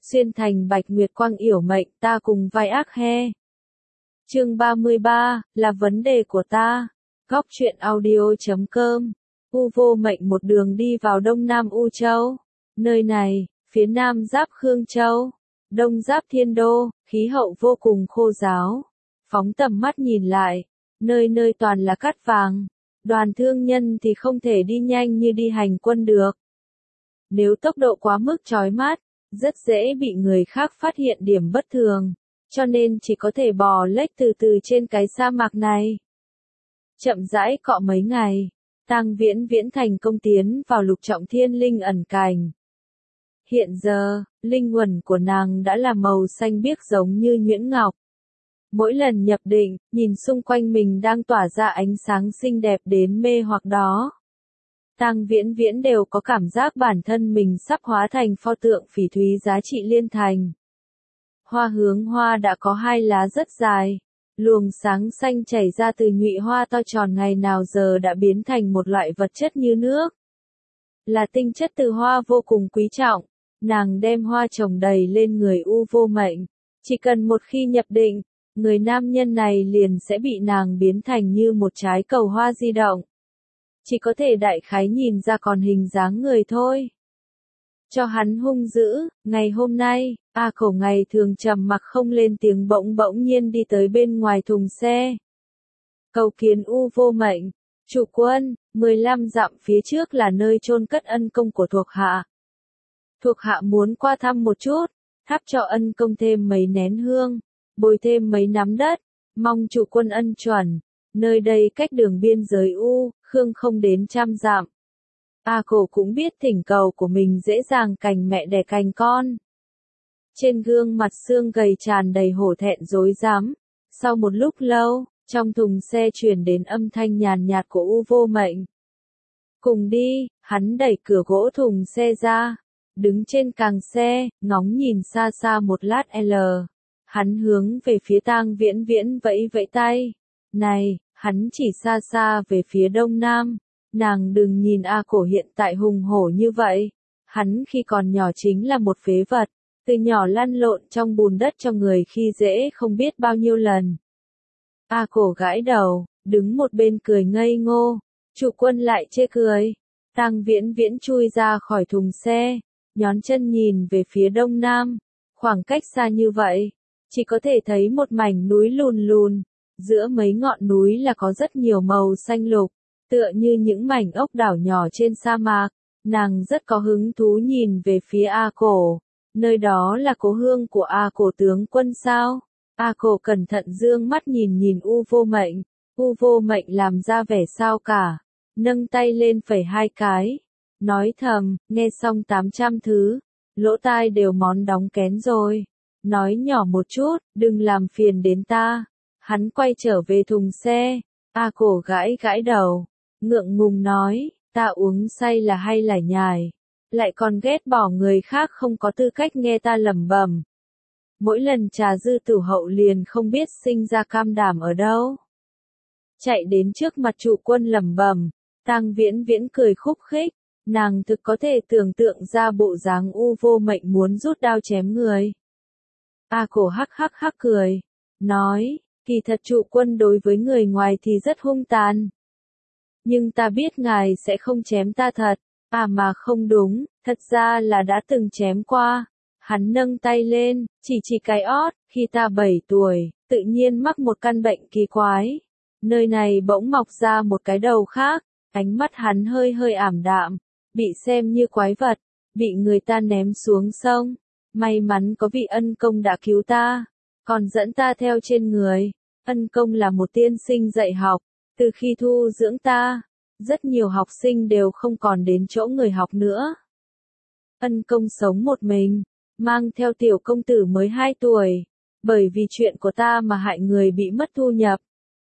xuyên thành bạch nguyệt quang yểu mệnh ta cùng vai ác he. Chương 33, là vấn đề của ta. Góc truyện audio.com. U vô mệnh một đường đi vào đông nam U Châu. Nơi này, phía nam giáp Khương Châu, đông giáp Thiên Đô, khí hậu vô cùng khô ráo. Phóng tầm mắt nhìn lại, nơi nơi toàn là cát vàng. Đoàn thương nhân thì không thể đi nhanh như đi hành quân được. Nếu tốc độ quá mức chói mắt, rất dễ bị người khác phát hiện điểm bất thường, cho nên chỉ có thể bò lếch từ từ trên cái sa mạc này. Chậm rãi cọ mấy ngày, Tang Viễn Viễn thành công tiến vào lục trọng thiên linh ẩn cảnh. Hiện giờ, linh uẩn của nàng đã là màu xanh biếc giống như nhuyễn ngọc. Mỗi lần nhập định, nhìn xung quanh mình đang tỏa ra ánh sáng xinh đẹp đến mê hoặc đó. Tang Viễn Viễn đều có cảm giác bản thân mình sắp hóa thành pho tượng phỉ thúy giá trị liên thành. Hoa hướng hoa đã có hai lá rất dài, luồng sáng xanh chảy ra từ nhụy hoa to tròn ngày nào giờ đã biến thành một loại vật chất như nước. Là tinh chất từ hoa vô cùng quý trọng, nàng đem hoa trồng đầy lên người U vô mệnh. Chỉ cần một khi nhập định, người nam nhân này liền sẽ bị nàng biến thành như một trái cầu hoa di động. Chỉ có thể đại khái nhìn ra còn hình dáng người thôi. Cho hắn hung dữ, ngày hôm nay, A Cổ ngày thường trầm mặc không lên tiếng bỗng nhiên đi tới bên ngoài thùng xe. Cầu kiến U vô mệnh, chủ quân, 15 dặm phía trước là nơi chôn cất ân công của thuộc hạ. Thuộc hạ muốn qua thăm một chút, thắp cho ân công thêm mấy nén hương, bồi thêm mấy nắm đất, mong chủ quân ân chuẩn. Nơi đây cách đường biên giới U, Khương không đến 100 dặm. A Cổ cũng biết thỉnh cầu của mình dễ dàng cành mẹ đẻ cành con. Trên gương mặt xương gầy tràn đầy hổ thẹn rối rắm. Sau một lúc lâu, trong thùng xe truyền đến âm thanh nhàn nhạt của U vô mệnh. Cùng đi, hắn đẩy cửa gỗ thùng xe ra. Đứng trên càng xe, ngóng nhìn xa xa một lát hắn hướng về phía Tang Viễn Viễn vẫy vẫy tay. Này, hắn chỉ xa xa về phía đông nam. Nàng đừng nhìn A Cổ hiện tại hùng hổ như vậy. Hắn khi còn nhỏ chính là một phế vật. Từ nhỏ lăn lộn trong bùn đất cho người khi dễ không biết bao nhiêu lần. A Cổ gãi đầu, đứng một bên cười ngây ngô. Chủ quân lại chê cười. Tang Viễn Viễn chui ra khỏi thùng xe, nhón chân nhìn về phía đông nam. Khoảng cách xa như vậy, chỉ có thể thấy một mảnh núi lùn lùn. Giữa mấy ngọn núi là có rất nhiều màu xanh lục, tựa như những mảnh ốc đảo nhỏ trên sa mạc. Nàng rất có hứng thú nhìn về phía A Cổ. Nơi đó là cố hương của A Cổ tướng quân sao? A Cổ cẩn thận dương mắt nhìn U vô mệnh. U vô mệnh làm ra vẻ sao cả. Nâng tay lên phẩy hai cái. Nói thầm, nghe xong 800 thứ. Lỗ tai đều món đóng kén rồi. Nói nhỏ một chút, đừng làm phiền đến ta. Hắn quay trở về thùng xe. A Cổ gãi gãi đầu. Ngượng ngùng nói, ta uống say là hay lải nhải. Lại còn ghét bỏ người khác không có tư cách nghe ta lẩm bẩm. Mỗi lần trà dư tử hậu liền không biết sinh ra cam đảm ở đâu. Chạy đến trước mặt chủ quân lẩm bẩm. Tang Viễn Viễn cười khúc khích. Nàng thực có thể tưởng tượng ra bộ dáng U vô mệnh muốn rút đao chém người. A Cổ hắc hắc cười. Nói, kỳ thật chủ quân đối với người ngoài thì rất hung tàn. Nhưng ta biết ngài sẽ không chém ta thật. À mà không đúng, thật ra là đã từng chém qua. Hắn nâng tay lên, chỉ cái ót, khi ta 7 tuổi, tự nhiên mắc một căn bệnh kỳ quái. Nơi này bỗng mọc ra một cái đầu khác, ánh mắt hắn hơi ảm đạm, bị xem như quái vật, bị người ta ném xuống sông. May mắn có vị ân công đã cứu ta, còn dẫn ta theo trên người. Ân công là một tiên sinh dạy học, từ khi thu dưỡng ta, rất nhiều học sinh đều không còn đến chỗ người học nữa. Ân công sống một mình, mang theo tiểu công tử mới 2 tuổi, bởi vì chuyện của ta mà hại người bị mất thu nhập.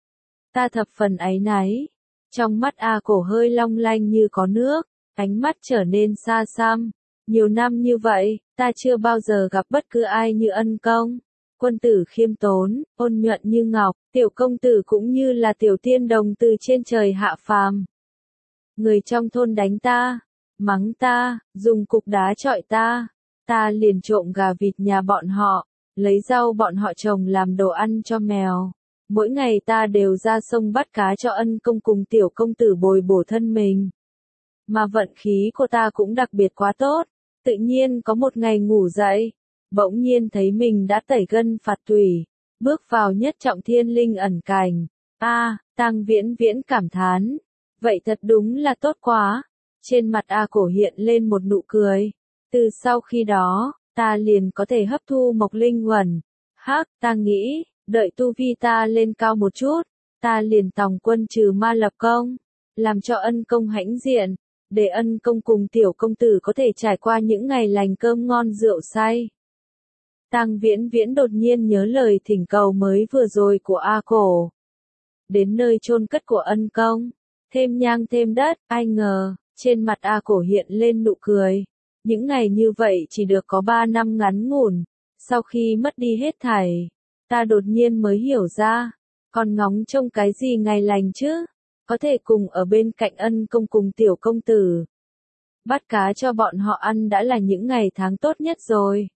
Ta thập phần áy náy. Trong mắt A Cổ hơi long lanh như có nước, ánh mắt trở nên xa xăm. Nhiều năm như vậy, ta chưa bao giờ gặp bất cứ ai như ân công. Quân tử khiêm tốn, ôn nhuận như ngọc, tiểu công tử cũng như là tiểu tiên đồng từ trên trời hạ phàm. Người trong thôn đánh ta, mắng ta, dùng cục đá chọi ta. ta liền trộm gà vịt nhà bọn họ, lấy rau bọn họ trồng làm đồ ăn cho mèo. Mỗi ngày ta đều ra sông bắt cá cho ân công cùng tiểu công tử bồi bổ thân mình. Mà vận khí của ta cũng đặc biệt quá tốt, tự nhiên có một ngày ngủ dậy, bỗng nhiên thấy mình đã tẩy gân phạt tủy, bước vào nhất trọng thiên linh ẩn cảnh. Tang Viễn Viễn cảm thán, vậy thật đúng là tốt quá. Trên mặt A Cổ hiện lên một nụ cười. Từ sau khi đó, ta liền có thể hấp thu mộc linh uẩn. Ta nghĩ, đợi tu vi ta lên cao một chút, ta liền tòng quân trừ ma lập công, làm cho ân công hãnh diện, để ân công cùng tiểu công tử có thể trải qua những ngày lành cơm ngon rượu say. Tang Viễn Viễn đột nhiên nhớ lời thỉnh cầu mới vừa rồi của A Cổ. Đến nơi chôn cất của ân công, thêm nhang thêm đất, ai ngờ, trên mặt A Cổ hiện lên nụ cười. Những ngày như vậy chỉ được có 3 năm ngắn ngủn, sau khi mất đi hết thảy, ta đột nhiên mới hiểu ra, còn ngóng trông cái gì ngày lành chứ, có thể cùng ở bên cạnh ân công cùng tiểu công tử. Bắt cá cho bọn họ ăn đã là những ngày tháng tốt nhất rồi.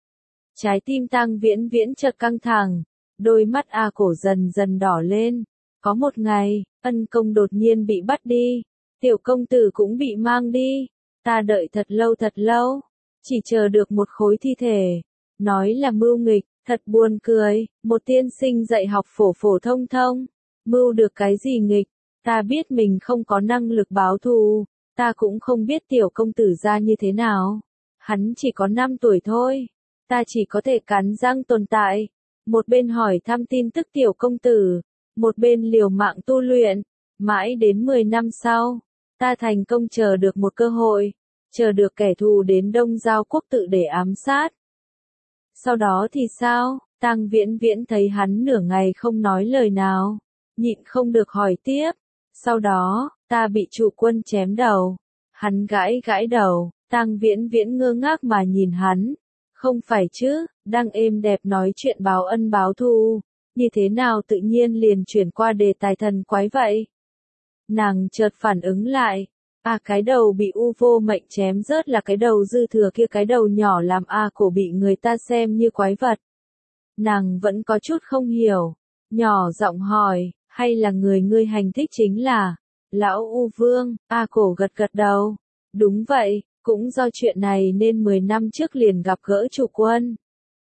Trái tim Tang Viễn Viễn chợt căng thẳng, đôi mắt A Cổ dần dần đỏ lên. Có một ngày, ân công đột nhiên bị bắt đi, tiểu công tử cũng bị mang đi. Ta đợi thật lâu, chỉ chờ được một khối thi thể. Nói là mưu nghịch, thật buồn cười, một tiên sinh dạy học phổ phổ thông thông, mưu được cái gì nghịch, ta biết mình không có năng lực báo thù, ta cũng không biết tiểu công tử ra như thế nào. Hắn chỉ có 5 tuổi thôi, ta chỉ có thể cắn răng tồn tại, một bên hỏi thăm tin tức tiểu công tử, một bên liều mạng tu luyện, mãi đến 10 năm sau, ta thành công chờ được một cơ hội, chờ được kẻ thù đến Đông Giao Quốc tự để ám sát. Sau đó thì sao? Tang Viễn Viễn thấy hắn nửa ngày không nói lời nào, nhịn không được hỏi tiếp. Sau đó, ta bị trụ quân chém đầu. Hắn gãi gãi đầu, Tang Viễn Viễn ngơ ngác mà nhìn hắn. Không phải chứ, đang êm đẹp nói chuyện báo ân báo thù, như thế nào tự nhiên liền chuyển qua đề tài thần quái vậy? Nàng chợt phản ứng lại. Cái đầu bị U Vô Mệnh chém rớt là cái đầu dư thừa kia, cái đầu nhỏ làm Cổ bị người ta xem như quái vật. Nàng vẫn có chút không hiểu, nhỏ giọng hỏi, hay là người ngươi hành thích chính là lão U Vương? Cổ gật gật đầu, đúng vậy, cũng do chuyện này nên 10 năm trước liền gặp gỡ chủ quân.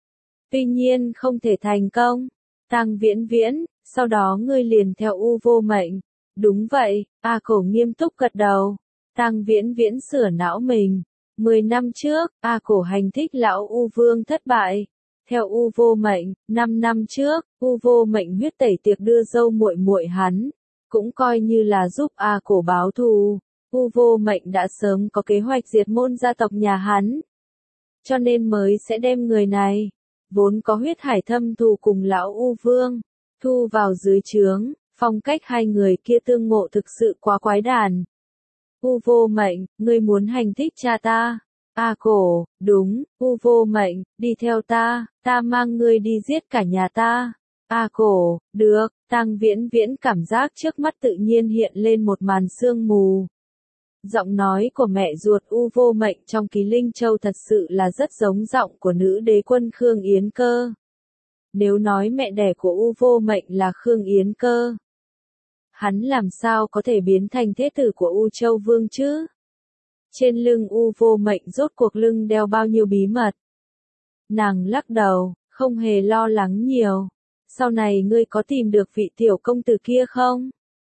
Tuy nhiên không thể thành công. Tang Viễn Viễn, sau đó ngươi liền theo U Vô Mệnh. Đúng vậy, Cổ nghiêm túc gật đầu. Tang Viễn Viễn sửa não mình. 10 năm trước, Cổ hành thích lão U Vương thất bại. Theo U Vô Mệnh, 5 năm trước, U Vô Mệnh huyết tẩy tiệc đưa dâu muội muội hắn, cũng coi như là giúp Cổ báo thù. U Vô Mệnh đã sớm có kế hoạch diệt môn gia tộc nhà hắn, cho nên mới sẽ đem người này, vốn có huyết hải thâm thù cùng lão U Vương, thu vào dưới trướng. Phong cách hai người kia tương ngộ thực sự quá quái đản. U Vô Mệnh, ngươi muốn hành thích cha ta? Cổ, đúng, U Vô Mệnh, đi theo ta, ta mang ngươi đi giết cả nhà ta. Cổ, được. Tang Viễn Viễn cảm giác trước mắt tự nhiên hiện lên một màn sương mù. Giọng nói của mẹ ruột U Vô Mệnh trong Ký Linh Châu thật sự là rất giống giọng của nữ đế quân Khương Yến Cơ. Nếu nói mẹ đẻ của U Vô Mệnh là Khương Yến Cơ, hắn làm sao có thể biến thành thế tử của U Châu Vương chứ? Trên lưng U Vô Mệnh rốt cuộc lưng đeo bao nhiêu bí mật? Nàng lắc đầu, không hề lo lắng nhiều. Sau này ngươi có tìm được vị tiểu công tử kia không?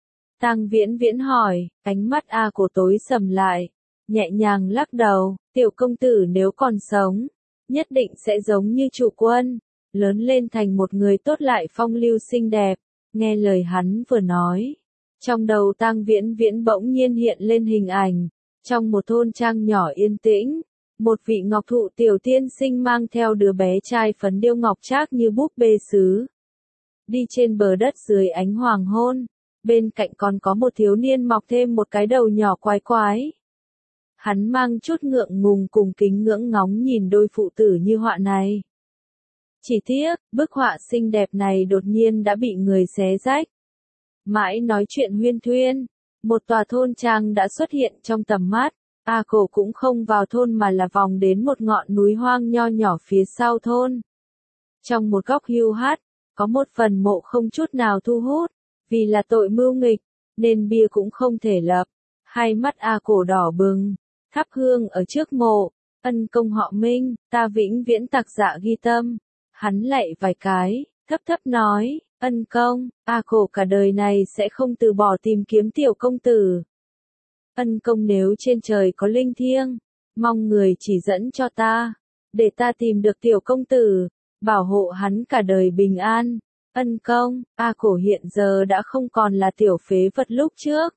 Tang Viễn Viễn hỏi, ánh mắt Cổ tối sầm lại, nhẹ nhàng lắc đầu, tiểu công tử nếu còn sống, nhất định sẽ giống như chủ quân, lớn lên thành một người tốt lại phong lưu xinh đẹp. Nghe lời hắn vừa nói, trong đầu Tang Viễn Viễn bỗng nhiên hiện lên hình ảnh, trong một thôn trang nhỏ yên tĩnh, một vị ngọc thụ tiểu tiên sinh mang theo đứa bé trai phấn điêu ngọc trác như búp bê sứ, đi trên bờ đất dưới ánh hoàng hôn, bên cạnh còn có một thiếu niên mọc thêm một cái đầu nhỏ quái quái. Hắn mang chút ngượng ngùng cùng kính ngưỡng ngóng nhìn đôi phụ tử như họa này. Chỉ tiếc, bức họa xinh đẹp này đột nhiên đã bị người xé rách. Mãi nói chuyện huyên thuyên, một tòa thôn trang đã xuất hiện trong tầm mắt. A Cổ cũng không vào thôn mà là vòng đến một ngọn núi hoang nho nhỏ phía sau thôn. Trong một góc hưu hắt, có một phần mộ không chút nào thu hút, vì là tội mưu nghịch, nên bia cũng không thể lập. Hai mắt A Cổ đỏ bừng, thắp hương ở trước mộ, ân công họ Minh, ta vĩnh viễn tặc dạ ghi tâm. Hắn lạy vài cái, thấp thấp nói, ân công, A Cổ cả đời này sẽ không từ bỏ tìm kiếm tiểu công tử. Ân công nếu trên trời có linh thiêng, mong người chỉ dẫn cho ta, để ta tìm được tiểu công tử, bảo hộ hắn cả đời bình an. Ân công, A Cổ hiện giờ đã không còn là tiểu phế vật lúc trước.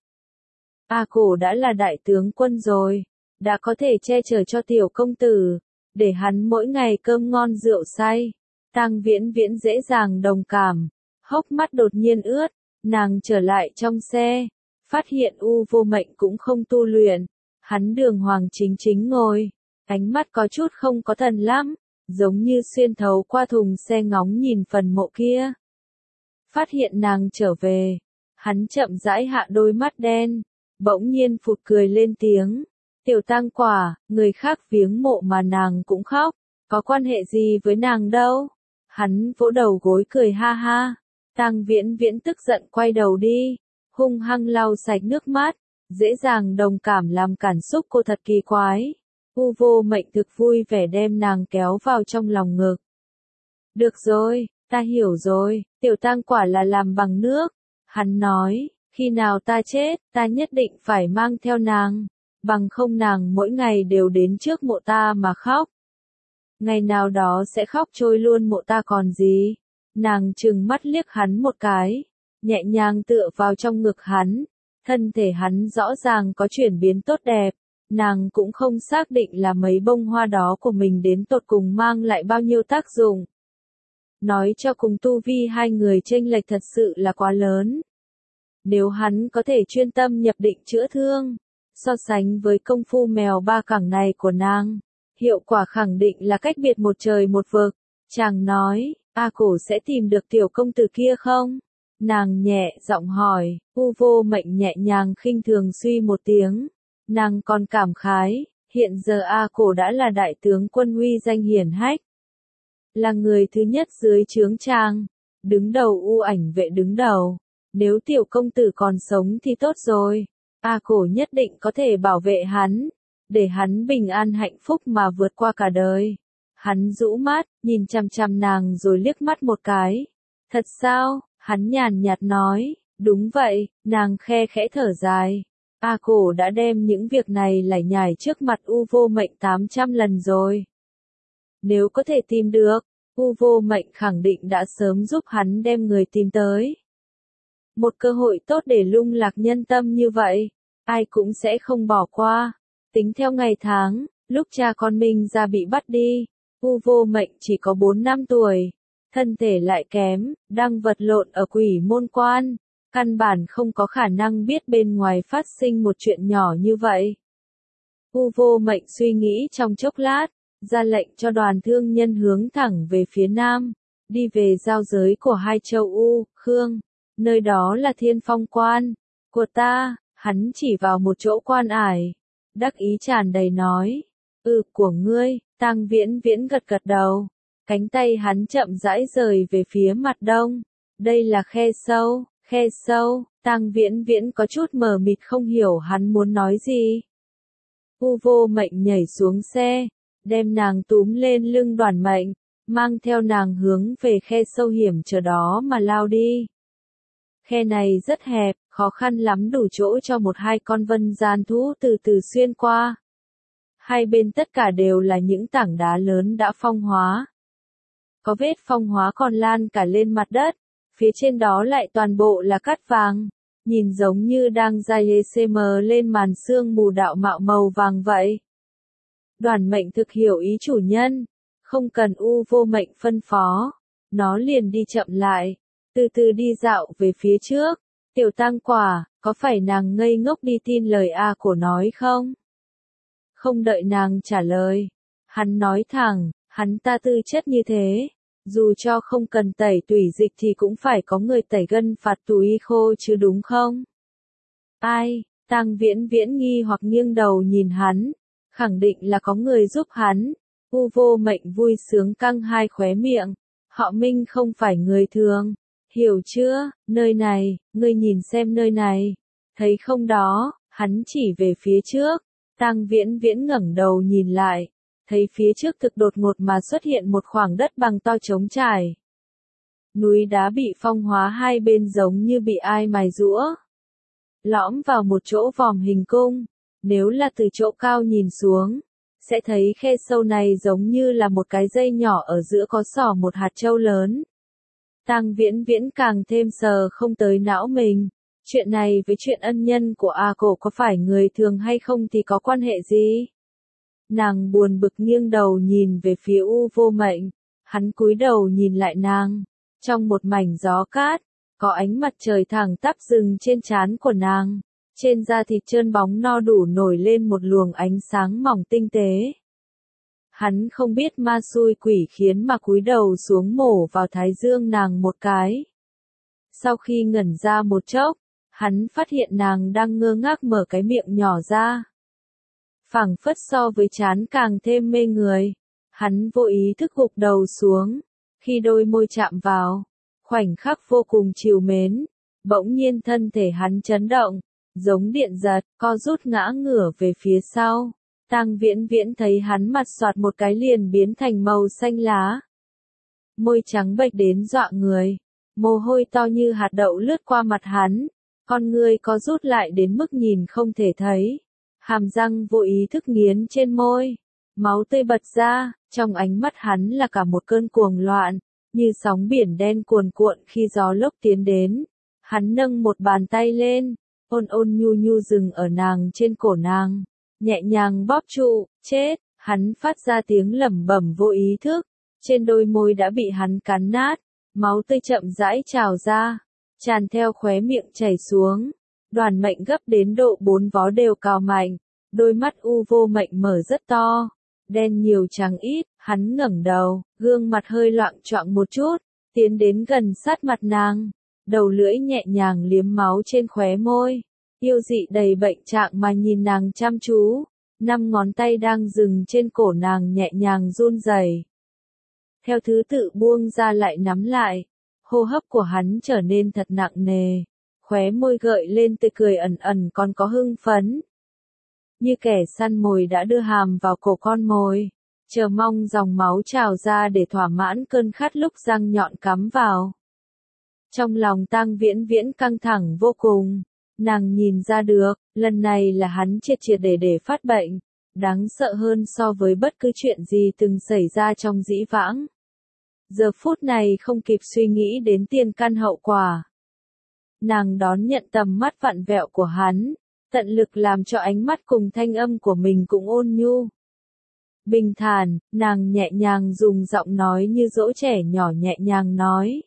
A Cổ đã là đại tướng quân rồi, đã có thể che chở cho tiểu công tử, để hắn mỗi ngày cơm ngon rượu say. Tang Viễn Viễn dễ dàng đồng cảm, hốc mắt đột nhiên ướt, nàng trở lại trong xe, phát hiện U Vô Mệnh cũng không tu luyện, hắn đường hoàng chính chính ngồi, ánh mắt có chút không có thần lắm, giống như xuyên thấu qua thùng xe ngóng nhìn phần mộ kia. Phát hiện nàng trở về, hắn chậm rãi hạ đôi mắt đen, bỗng nhiên phụt cười lên tiếng, tiểu Tang quả, người khác viếng mộ mà nàng cũng khóc, có quan hệ gì với nàng đâu. Hắn vỗ đầu gối cười ha ha. Tang Viễn Viễn tức giận quay đầu đi, hung hăng lau sạch nước mắt, dễ dàng đồng cảm làm cảm xúc cô thật kỳ quái. U Vô Mệnh thực vui vẻ đem nàng kéo vào trong lòng ngực. Được rồi, ta hiểu rồi, tiểu Tang quả là làm bằng nước. Hắn nói, khi nào ta chết, ta nhất định phải mang theo nàng, bằng không nàng mỗi ngày đều đến trước mộ ta mà khóc. Ngày nào đó sẽ khóc trôi luôn mộ ta còn gì. Nàng trừng mắt liếc hắn một cái, nhẹ nhàng tựa vào trong ngực hắn, thân thể hắn rõ ràng có chuyển biến tốt đẹp, nàng cũng không xác định là mấy bông hoa đó của mình đến tột cùng mang lại bao nhiêu tác dụng. Nói cho cùng tu vi hai người chênh lệch thật sự là quá lớn. Nếu hắn có thể chuyên tâm nhập định chữa thương, so sánh với công phu mèo ba cẳng này của nàng, hiệu quả khẳng định là cách biệt một trời một vực. Chàng nói, A Cổ sẽ tìm được tiểu công tử kia không? Nàng nhẹ giọng hỏi, U Vô Mệnh nhẹ nhàng khinh thường suy một tiếng. Nàng còn cảm khái, hiện giờ A Cổ đã là đại tướng quân uy danh hiển hách. Là người thứ nhất dưới trướng chàng, đứng đầu U Ảnh vệ đứng đầu. Nếu tiểu công tử còn sống thì tốt rồi, A Cổ nhất định có thể bảo vệ hắn, để hắn bình an hạnh phúc mà vượt qua cả đời. Hắn rũ mắt, nhìn chằm chằm nàng rồi liếc mắt một cái. Thật sao? Hắn nhàn nhạt nói, đúng vậy, nàng khe khẽ thở dài. A Cổ đã đem những việc này lải nhải trước mặt U Vô Mệnh 800 lần rồi. Nếu có thể tìm được, U Vô Mệnh khẳng định đã sớm giúp hắn đem người tìm tới. Một cơ hội tốt để lung lạc nhân tâm như vậy, ai cũng sẽ không bỏ qua. Tính theo ngày tháng, lúc cha con mình ra bị bắt đi, U Vô Mệnh chỉ có 4 năm tuổi, thân thể lại kém, đang vật lộn ở Quỷ Môn Quan, căn bản không có khả năng biết bên ngoài phát sinh một chuyện nhỏ như vậy. U Vô Mệnh suy nghĩ trong chốc lát, ra lệnh cho đoàn thương nhân hướng thẳng về phía nam, đi về giao giới của hai châu U, Khương, nơi đó là Thiên Phong Quan của ta. Hắn chỉ vào một chỗ quan ải, đắc ý tràn đầy nói, của ngươi. Tang Viễn Viễn gật gật đầu, cánh tay hắn chậm rãi rời về phía mặt đông. Đây là khe sâu. Tang Viễn Viễn có chút mờ mịt không hiểu hắn muốn nói gì. U Vô Mệnh nhảy xuống xe, đem nàng túm lên lưng Đoàn Mệnh, mang theo nàng hướng về khe sâu hiểm trở đó mà lao đi. Khe này rất hẹp, khó khăn lắm đủ chỗ cho một hai con vân gian thú từ từ xuyên qua. Hai bên tất cả đều là những tảng đá lớn đã phong hóa. Có vết phong hóa còn lan cả lên mặt đất, phía trên đó lại toàn bộ là cát vàng, nhìn giống như đang dày mờ lên màn sương mù đạo mạo màu vàng vậy. Đoàn Mệnh thực hiểu ý chủ nhân, không cần U Vô Mệnh phân phó, nó liền đi chậm lại, từ từ đi dạo về phía trước. Tiểu Tang quả, có phải nàng ngây ngốc đi tin lời A Cổ nói không? Không đợi nàng trả lời, hắn nói thẳng, hắn ta tư chất như thế, dù cho không cần tẩy tủy dịch thì cũng phải có người tẩy gân phạt tủy khô chứ đúng không? Ai? Tang Viễn Viễn nghi hoặc nghiêng đầu nhìn hắn, khẳng định là có người giúp hắn. U Vô Mệnh vui sướng căng hai khóe miệng, họ Minh không phải người thường, hiểu chưa, nơi này, ngươi nhìn xem nơi này, thấy không đó, hắn chỉ về phía trước. Tang Viễn Viễn ngẩng đầu nhìn lại, thấy phía trước thực đột ngột mà xuất hiện một khoảng đất bằng to trống trải. Núi đá bị phong hóa hai bên giống như bị ai mài giũa, lõm vào một chỗ vòm hình cung. Nếu là từ chỗ cao nhìn xuống, sẽ thấy khe sâu này giống như là một cái dây nhỏ ở giữa có xỏ một hạt châu lớn. Tang Viễn Viễn càng thêm sờ không tới não mình. Chuyện này với chuyện ân nhân của A Cổ có phải người thường hay không thì có quan hệ gì? Nàng buồn bực nghiêng đầu nhìn về phía U Vô Mệnh. Hắn cúi đầu nhìn lại nàng. Trong một mảnh gió cát, có ánh mặt trời thẳng tắp rừng trên trán của nàng. Trên da thịt trơn bóng no đủ nổi lên một luồng ánh sáng mỏng tinh tế. Hắn không biết ma xui quỷ khiến mà cúi đầu xuống mổ vào thái dương nàng một cái. Sau khi ngẩn ra một chốc, hắn phát hiện nàng đang ngơ ngác mở cái miệng nhỏ ra. Phảng phất so với trán càng thêm mê người. Hắn vô ý thức gục đầu xuống. Khi đôi môi chạm vào, khoảnh khắc vô cùng trìu mến. Bỗng nhiên thân thể hắn chấn động, giống điện giật, co rút ngã ngửa về phía sau. Tang Viễn Viễn thấy hắn mặt xoạt một cái liền biến thành màu xanh lá. Môi trắng bệch đến dọa người. Mồ hôi to như hạt đậu lướt qua mặt hắn. Con ngươi có rút lại đến mức nhìn không thể thấy. Hàm răng vô ý thức nghiến trên môi. Máu tươi bật ra, trong ánh mắt hắn là cả một cơn cuồng loạn, như sóng biển đen cuồn cuộn khi gió lốc tiến đến. Hắn nâng một bàn tay lên, ôn ôn nhu nhu dừng ở nàng trên cổ nàng, nhẹ nhàng bóp trụ, chết, hắn phát ra tiếng lẩm bẩm vô ý thức, trên đôi môi đã bị hắn cắn nát, máu tươi chậm rãi trào ra, tràn theo khóe miệng chảy xuống. Đoàn Mệnh gấp đến độ 4 vó đều cào mạnh, đôi mắt U Vô Mệnh mở rất to, đen nhiều trắng ít, hắn ngẩng đầu, gương mặt hơi loạng choạng một chút, tiến đến gần sát mặt nàng, đầu lưỡi nhẹ nhàng liếm máu trên khóe môi, yêu dị đầy bệnh trạng mà nhìn nàng chăm chú, 5 ngón tay đang dừng trên cổ nàng nhẹ nhàng run rẩy. Theo thứ tự buông ra lại nắm lại, hô hấp của hắn trở nên thật nặng nề, khóe môi gợi lên tươi cười ẩn ẩn còn có hưng phấn. Như kẻ săn mồi đã đưa hàm vào cổ con mồi, chờ mong dòng máu trào ra để thỏa mãn cơn khát lúc răng nhọn cắm vào. Trong lòng Tang Viễn Viễn căng thẳng vô cùng, nàng nhìn ra được, lần này là hắn triệt triệt để phát bệnh, đáng sợ hơn so với bất cứ chuyện gì từng xảy ra trong dĩ vãng. Giờ phút này không kịp suy nghĩ đến tiền căn hậu quả. Nàng đón nhận tầm mắt vặn vẹo của hắn, tận lực làm cho ánh mắt cùng thanh âm của mình cũng ôn nhu. Bình thản, nàng nhẹ nhàng dùng giọng nói như dỗ trẻ nhỏ nhẹ nhàng nói.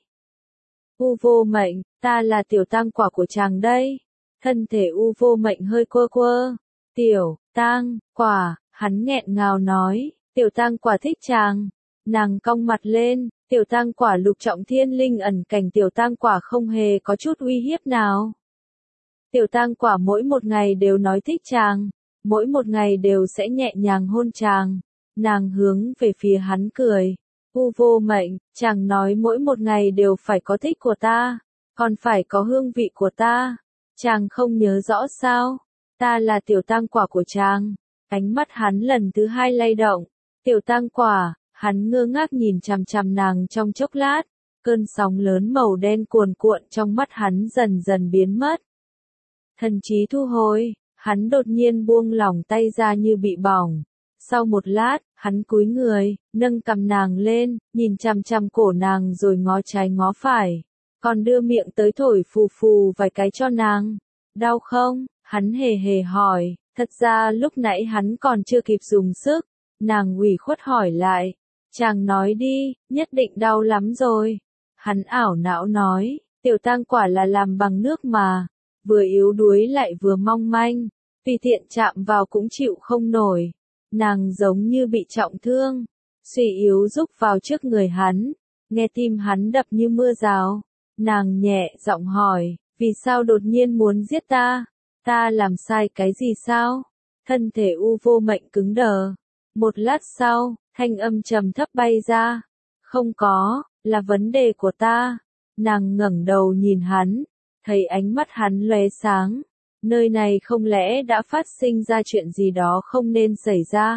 U Vô Mệnh, ta là tiểu tang quả của chàng đây. Thân thể U Vô Mệnh hơi quơ quơ. Tiểu, tang, quả, hắn nghẹn ngào nói, tiểu tang quả thích chàng. Nàng cong mặt lên, tiểu tang quả lục trọng thiên linh ẩn cảnh tiểu tang quả không hề có chút uy hiếp nào. Tiểu tang quả mỗi một ngày đều nói thích chàng, mỗi một ngày đều sẽ nhẹ nhàng hôn chàng. Nàng hướng về phía hắn cười. U Vô Mệnh, chàng nói mỗi một ngày đều phải có thích của ta, còn phải có hương vị của ta. Chàng không nhớ rõ sao? Ta là tiểu tang quả của chàng. Ánh mắt hắn lần thứ hai lay động. Tiểu tang quả, hắn ngơ ngác nhìn chằm chằm nàng trong chốc lát. Cơn sóng lớn màu đen cuồn cuộn trong mắt hắn dần dần biến mất. Thần trí thu hồi, hắn đột nhiên buông lỏng tay ra như bị bỏng. Sau một lát, hắn cúi người, nâng cằm nàng lên, nhìn chằm chằm cổ nàng rồi ngó trái ngó phải, còn đưa miệng tới thổi phù phù vài cái cho nàng. Đau không? Hắn hề hề hỏi, thật ra lúc nãy hắn còn chưa kịp dùng sức, nàng ủy khuất hỏi lại. Chàng nói đi, nhất định đau lắm rồi. Hắn ảo não nói, tiểu tang quả là làm bằng nước mà, vừa yếu đuối lại vừa mong manh, tùy tiện chạm vào cũng chịu không nổi. Nàng giống như bị trọng thương, suy yếu rúc vào trước người hắn, nghe tim hắn đập như mưa rào. Nàng nhẹ giọng hỏi, vì sao đột nhiên muốn giết ta? Ta làm sai cái gì sao? Thân thể U Vô Mệnh cứng đờ. Một lát sau, thanh âm trầm thấp bay ra. Không có, là vấn đề của ta. Nàng ngẩng đầu nhìn hắn, thấy ánh mắt hắn lóe sáng. Nơi này không lẽ đã phát sinh ra chuyện gì đó không nên xảy ra?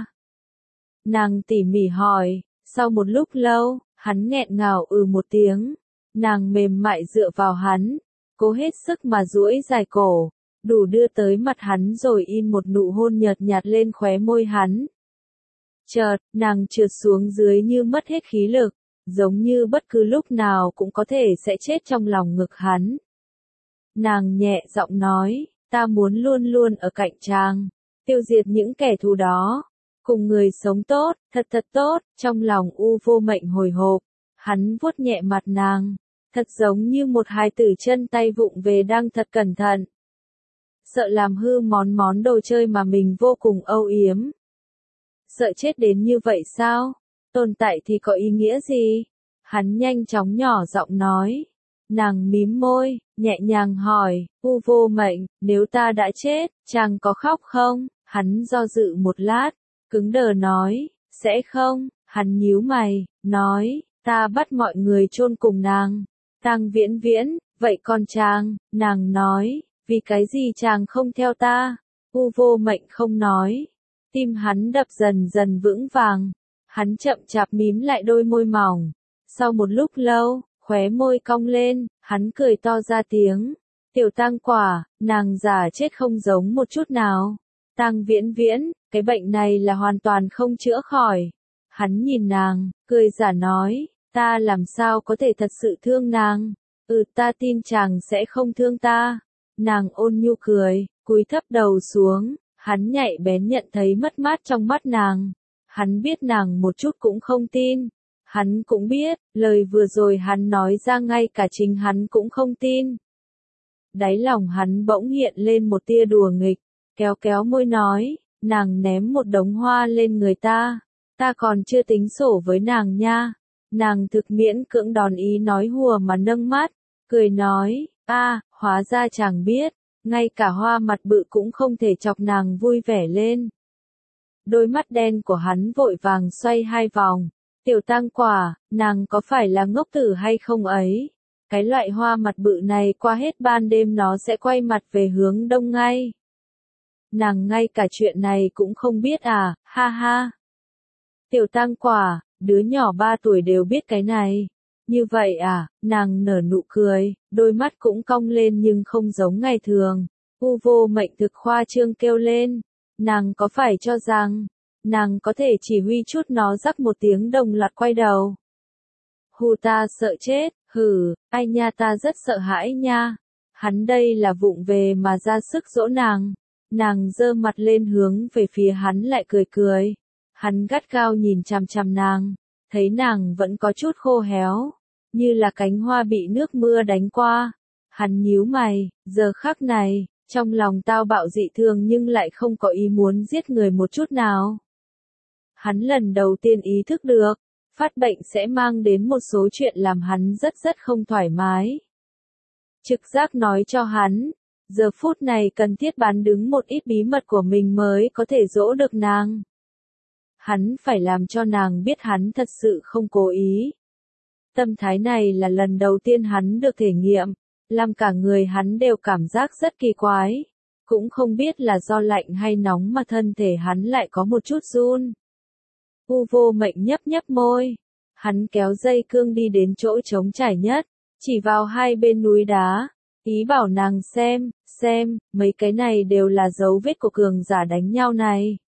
Nàng tỉ mỉ hỏi, sau một lúc lâu, hắn nghẹn ngào một tiếng. Nàng mềm mại dựa vào hắn, cố hết sức mà duỗi dài cổ, đủ đưa tới mặt hắn rồi in một nụ hôn nhợt nhạt lên khóe môi hắn. Chợt, nàng trượt xuống dưới như mất hết khí lực, giống như bất cứ lúc nào cũng có thể sẽ chết trong lòng ngực hắn. Nàng nhẹ giọng nói, ta muốn luôn luôn ở cạnh chàng, tiêu diệt những kẻ thù đó, cùng người sống tốt, thật tốt. Trong lòng U Vô Mệnh hồi hộp, hắn vuốt nhẹ mặt nàng, thật giống như một hài tử chân tay vụng về đang thật cẩn thận. Sợ làm hư món đồ chơi mà mình vô cùng âu yếm. Sợ chết đến như vậy sao? Tồn tại thì có ý nghĩa gì? Hắn nhanh chóng nhỏ giọng nói. Nàng mím môi, nhẹ nhàng hỏi, U Vô Mệnh, nếu ta đã chết, chàng có khóc không? Hắn do dự một lát, cứng đờ nói, sẽ không. Hắn nhíu mày, nói, ta bắt mọi người chôn cùng nàng. Tang Viễn Viễn, vậy còn chàng? Nàng nói, vì cái gì chàng không theo ta? U Vô Mệnh không nói. Tim hắn đập dần dần vững vàng. Hắn chậm chạp mím lại đôi môi mỏng. Sau một lúc lâu, khóe môi cong lên, hắn cười to ra tiếng. Tiểu Tang Quả, nàng già chết không giống một chút nào. Tang Viễn Viễn, cái bệnh này là hoàn toàn không chữa khỏi. Hắn nhìn nàng, cười giả nói, ta làm sao có thể thật sự thương nàng? Ta tin chàng sẽ không thương ta. Nàng ôn nhu cười, cúi thấp đầu xuống, hắn nhạy bén nhận thấy mất mát trong mắt nàng. Hắn biết nàng một chút cũng không tin. Hắn cũng biết, lời vừa rồi hắn nói ra ngay cả chính hắn cũng không tin. Đáy lòng hắn bỗng hiện lên một tia đùa nghịch, kéo kéo môi nói, nàng ném một đống hoa lên người ta. Ta còn chưa tính sổ với nàng nha. Nàng thực miễn cưỡng đòn ý nói hùa mà nâng mắt, cười nói, hóa ra chàng biết, ngay cả hoa mặt bự cũng không thể chọc nàng vui vẻ lên. Đôi mắt đen của hắn vội vàng xoay hai vòng. Tiểu Tang Quả, nàng có phải là ngốc tử hay không ấy? Cái loại hoa mặt bự này qua hết ban đêm nó sẽ quay mặt về hướng đông ngay. Nàng ngay cả chuyện này cũng không biết à, ha ha. Tiểu Tang Quả, đứa nhỏ 3 tuổi đều biết cái này. Như vậy à, nàng nở nụ cười, đôi mắt cũng cong lên nhưng không giống ngày thường. U Vô Mệnh thực khoa trương kêu lên. Nàng có phải cho rằng, nàng có thể chỉ huy chút nó rắc một tiếng đồng loạt quay đầu. Hù ta sợ chết, ai nha ta rất sợ hãi nha. Hắn đây là vụng về mà ra sức dỗ nàng. Nàng giơ mặt lên hướng về phía hắn lại cười cười. Hắn gắt gao nhìn chằm chằm nàng, thấy nàng vẫn có chút khô héo, như là cánh hoa bị nước mưa đánh qua. Hắn nhíu mày, giờ khắc này, trong lòng tao bạo dị thường nhưng lại không có ý muốn giết người một chút nào. Hắn lần đầu tiên ý thức được, phát bệnh sẽ mang đến một số chuyện làm hắn rất không thoải mái. Trực giác nói cho hắn, giờ phút này cần thiết bán đứng một ít bí mật của mình mới có thể dỗ được nàng. Hắn phải làm cho nàng biết hắn thật sự không cố ý. Tâm thái này là lần đầu tiên hắn được thể nghiệm, làm cả người hắn đều cảm giác rất kỳ quái. Cũng không biết là do lạnh hay nóng mà thân thể hắn lại có một chút run. U Vô Mệnh nhấp môi. Hắn kéo dây cương đi đến chỗ trống trải nhất, chỉ vào hai bên núi đá, ý bảo nàng xem, mấy cái này đều là dấu vết của cường giả đánh nhau này.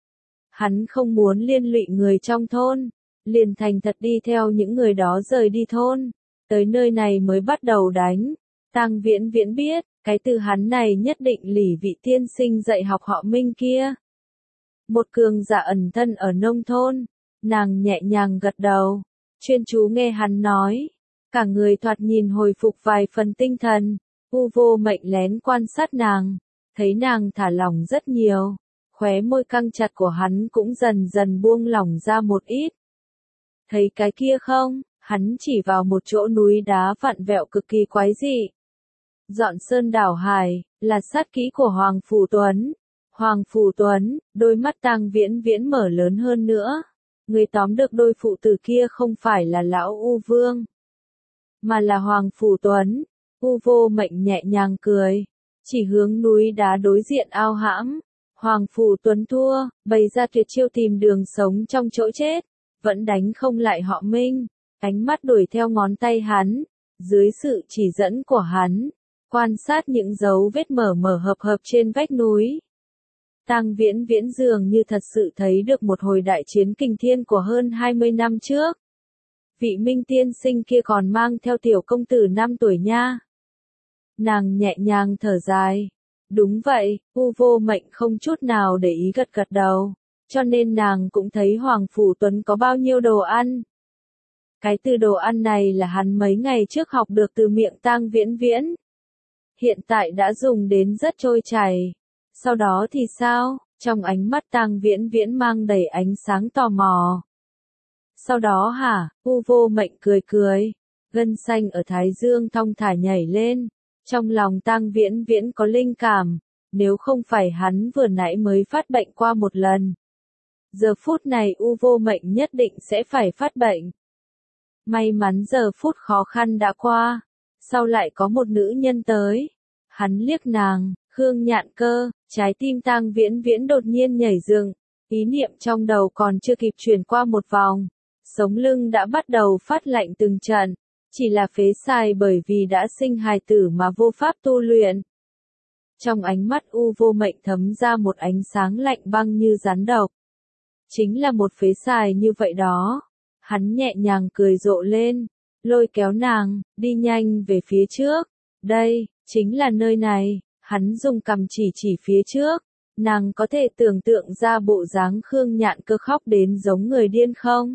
Hắn không muốn liên lụy người trong thôn, liền thành thật đi theo những người đó rời đi thôn, tới nơi này mới bắt đầu đánh. Tang Viễn Viễn biết, cái từ hắn này nhất định lỉ vị tiên sinh dạy học họ Minh kia. Một cường giả ẩn thân ở nông thôn, nàng nhẹ nhàng gật đầu, chuyên chú nghe hắn nói, cả người thoạt nhìn hồi phục vài phần tinh thần. U Vô Mệnh lén quan sát nàng, thấy nàng thả lỏng rất nhiều, khóe môi căng chặt của hắn cũng dần dần buông lỏng ra một ít. Thấy cái kia không, hắn chỉ vào một chỗ núi đá vặn vẹo cực kỳ quái dị. Dọn sơn đảo hải, là sát kỹ của Hoàng Phủ Tuấn. Hoàng Phủ Tuấn, đôi mắt Tang Viễn Viễn mở lớn hơn nữa. Người tóm được đôi phụ tử kia không phải là lão U Vương, mà là Hoàng Phủ Tuấn. U Vô Mệnh nhẹ nhàng cười, chỉ hướng núi đá đối diện ao hãm. Hoàng Phủ Tuấn thua, bày ra tuyệt chiêu tìm đường sống trong chỗ chết, vẫn đánh không lại họ Minh. Ánh mắt đuổi theo ngón tay hắn, dưới sự chỉ dẫn của hắn, quan sát những dấu vết mở mở hợp hợp trên vách núi. Tang Viễn Viễn dường như thật sự thấy được một hồi đại chiến kinh thiên của hơn 20 năm trước. Vị Minh tiên sinh kia còn mang theo tiểu công tử 5 tuổi nha. Nàng nhẹ nhàng thở dài. Đúng vậy, U Vô Mệnh không chút nào để ý gật gật đầu. Cho nên nàng cũng thấy Hoàng Phủ Tuấn có bao nhiêu đồ ăn. Cái từ đồ ăn này là hắn mấy ngày trước học được từ miệng Tang Viễn Viễn. Hiện tại đã dùng đến rất trôi chảy. Sau đó thì sao? Trong ánh mắt Tang Viễn Viễn mang đầy ánh sáng tò mò. Sau đó hả? U Vô Mệnh cười cười. Gân xanh ở thái dương thong thả nhảy lên. Trong lòng Tang Viễn Viễn có linh cảm. Nếu không phải hắn vừa nãy mới phát bệnh qua một lần, giờ phút này U Vô Mệnh nhất định sẽ phải phát bệnh. May mắn giờ phút khó khăn đã qua. Sau lại có một nữ nhân tới. Hắn liếc nàng, Khương Nhạn Cơ, trái tim Tang Viễn Viễn đột nhiên nhảy dựng. Ý niệm trong đầu còn chưa kịp chuyển qua một vòng. Sống lưng đã bắt đầu phát lạnh từng trận. Chỉ là phế sai bởi vì đã sinh hài tử mà vô pháp tu luyện. Trong ánh mắt U Vô Mệnh thấm ra một ánh sáng lạnh băng như rắn độc. Chính là một phế sai như vậy đó. Hắn nhẹ nhàng cười rộ lên, lôi kéo nàng, đi nhanh về phía trước. Đây, chính là nơi này. Hắn dùng cằm chỉ phía trước. Nàng có thể tưởng tượng ra bộ dáng Khương Nhạn Cơ khóc đến giống người điên không?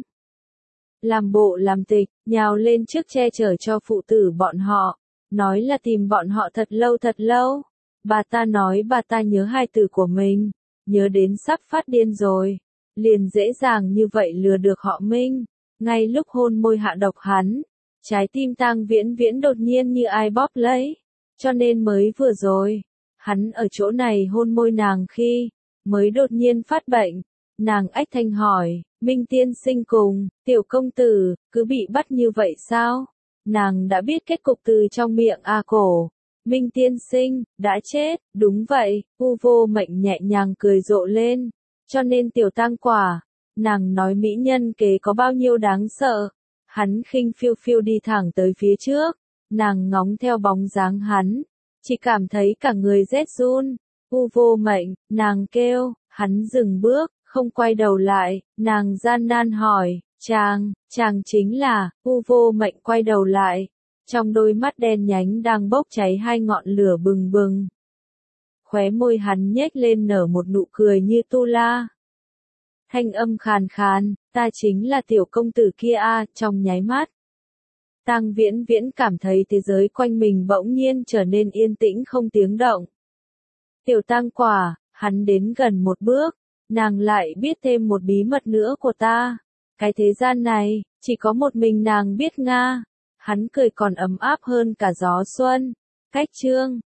Làm bộ làm tịch, nhào lên trước che chở cho phụ tử bọn họ. Nói là tìm bọn họ thật lâu. Bà ta nói bà ta nhớ hài tử của mình. Nhớ đến sắp phát điên rồi. Liền dễ dàng như vậy lừa được họ Minh. Ngay lúc hôn môi hạ độc hắn, trái tim Tang Viễn Viễn đột nhiên như ai bóp lấy. Cho nên mới vừa rồi, hắn ở chỗ này hôn môi nàng khi mới đột nhiên phát bệnh. Nàng ách thanh hỏi, Minh tiên sinh cùng tiểu công tử cứ bị bắt như vậy sao? Nàng đã biết kết cục từ trong miệng A Cổ. Minh tiên sinh đã chết. Đúng vậy. U Vô Mệnh nhẹ nhàng cười rộ lên. Cho nên tiểu Tang quả, nàng nói mỹ nhân kế có bao nhiêu đáng sợ. Hắn khinh phiêu phiêu đi thẳng tới phía trước. Nàng ngóng theo bóng dáng hắn, chỉ cảm thấy cả người rét run. U Vô Mệnh, nàng kêu. Hắn dừng bước, không quay đầu lại. Nàng gian nan hỏi, chàng chính là. U Vô Mệnh quay đầu lại. Trong đôi mắt đen nhánh đang bốc cháy hai ngọn lửa bừng bừng. Khóe môi hắn nhếch lên nở một nụ cười như tu la. Thanh âm khàn khàn, ta chính là tiểu công tử kia a. Trong nháy mắt, Tang Viễn Viễn cảm thấy thế giới quanh mình bỗng nhiên trở nên yên tĩnh không tiếng động. Tiểu Tang quả, hắn đến gần một bước, nàng lại biết thêm một bí mật nữa của ta. Cái thế gian này, chỉ có một mình nàng biết nga. Hắn cười còn ấm áp hơn cả gió xuân. Cách chương